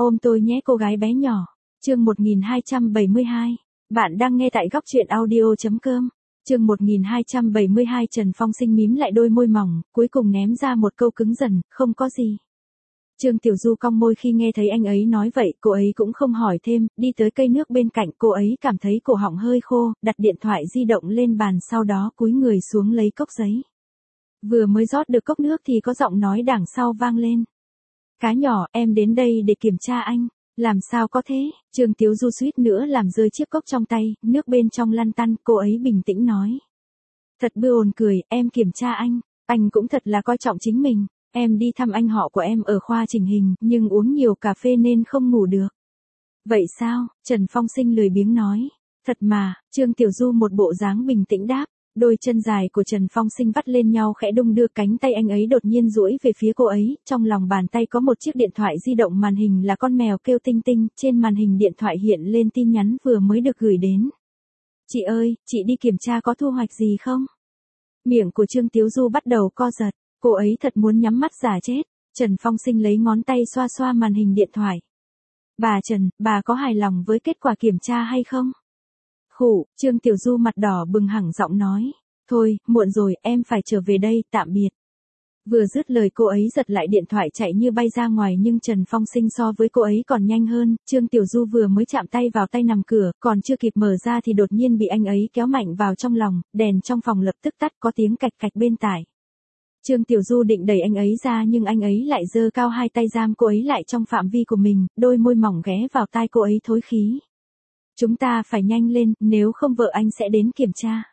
Ôm tôi nhé cô gái bé nhỏ. Chương 1272. Bạn đang nghe tại góc truyện audio.com. Chương 1272 Trần Phong Sinh mím lại đôi môi mỏng, cuối cùng ném ra một câu cứng dần, không có gì. Trương Tiểu Du cong môi khi nghe thấy anh ấy nói vậy, cô ấy cũng không hỏi thêm, đi tới cây nước bên cạnh, cô ấy cảm thấy cổ họng hơi khô, đặt điện thoại di động lên bàn sau đó cúi người xuống lấy cốc giấy. Vừa mới rót được cốc nước thì có giọng nói đằng sau vang lên. Cá nhỏ, em đến đây để kiểm tra anh. Làm sao có thế? Trương Tiểu Du suýt nữa làm rơi chiếc cốc trong tay, nước bên trong lăn tăn, cô ấy bình tĩnh nói. Thật bươn cười, em kiểm tra anh cũng thật là coi trọng chính mình. Em đi thăm anh họ của em ở khoa chỉnh hình, nhưng uống nhiều cà phê nên không ngủ được. Vậy sao? Trần Phong Sinh lười biếng nói. Thật mà, Trương Tiểu Du một bộ dáng bình tĩnh đáp. Đôi chân dài của Trần Phong Sinh vắt lên nhau khẽ đung đưa, cánh tay anh ấy đột nhiên duỗi về phía cô ấy, trong lòng bàn tay có một chiếc điện thoại di động, màn hình là con mèo kêu tinh tinh, trên màn hình điện thoại hiện lên tin nhắn vừa mới được gửi đến. Chị ơi, chị đi kiểm tra có thu hoạch gì không? Miệng của Trương Tiểu Du bắt đầu co giật, cô ấy thật muốn nhắm mắt giả chết. Trần Phong Sinh lấy ngón tay xoa xoa màn hình điện thoại. Bà Trần, bà có hài lòng với kết quả kiểm tra hay không? Khụ, Trương Tiểu Du mặt đỏ bừng hẳng giọng nói. Thôi, muộn rồi, em phải trở về đây, tạm biệt. Vừa dứt lời cô ấy giật lại điện thoại chạy như bay ra ngoài, nhưng Trần Phong Sinh so với cô ấy còn nhanh hơn. Trương Tiểu Du vừa mới chạm tay vào tay nằm cửa, còn chưa kịp mở ra thì đột nhiên bị anh ấy kéo mạnh vào trong lòng, đèn trong phòng lập tức tắt, có tiếng cạch cạch bên tai. Trương Tiểu Du định đẩy anh ấy ra nhưng anh ấy lại giơ cao hai tay giam cô ấy lại trong phạm vi của mình, đôi môi mỏng ghé vào tai cô ấy thối khí. Chúng ta phải nhanh lên, nếu không vợ anh sẽ đến kiểm tra.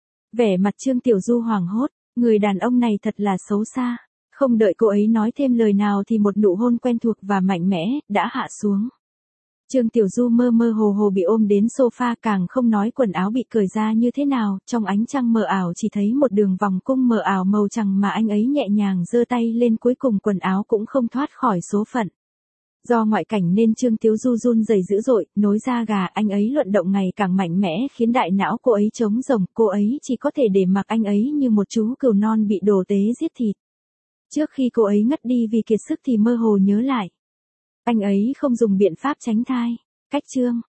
Vẻ mặt Trương Tiểu Du hoảng hốt, người đàn ông này thật là xấu xa. Không đợi cô ấy nói thêm lời nào thì một nụ hôn quen thuộc và mạnh mẽ đã hạ xuống. Trương Tiểu Du mơ mơ hồ hồ bị ôm đến sofa, càng không nói quần áo bị cởi ra như thế nào, trong ánh trăng mờ ảo chỉ thấy một đường vòng cung mờ ảo màu trắng mà anh ấy nhẹ nhàng giơ tay lên, cuối cùng quần áo cũng không thoát khỏi số phận. Do ngoại cảnh nên Trương Tiểu Du run rẩy dữ dội, nối da gà, anh ấy luận động ngày càng mạnh mẽ khiến đại não cô ấy trống rỗng, cô ấy chỉ có thể để mặc anh ấy như một chú cừu non bị đồ tế giết thịt. Trước khi cô ấy ngất đi vì kiệt sức thì mơ hồ nhớ lại. Anh ấy không dùng biện pháp tránh thai. Cách chương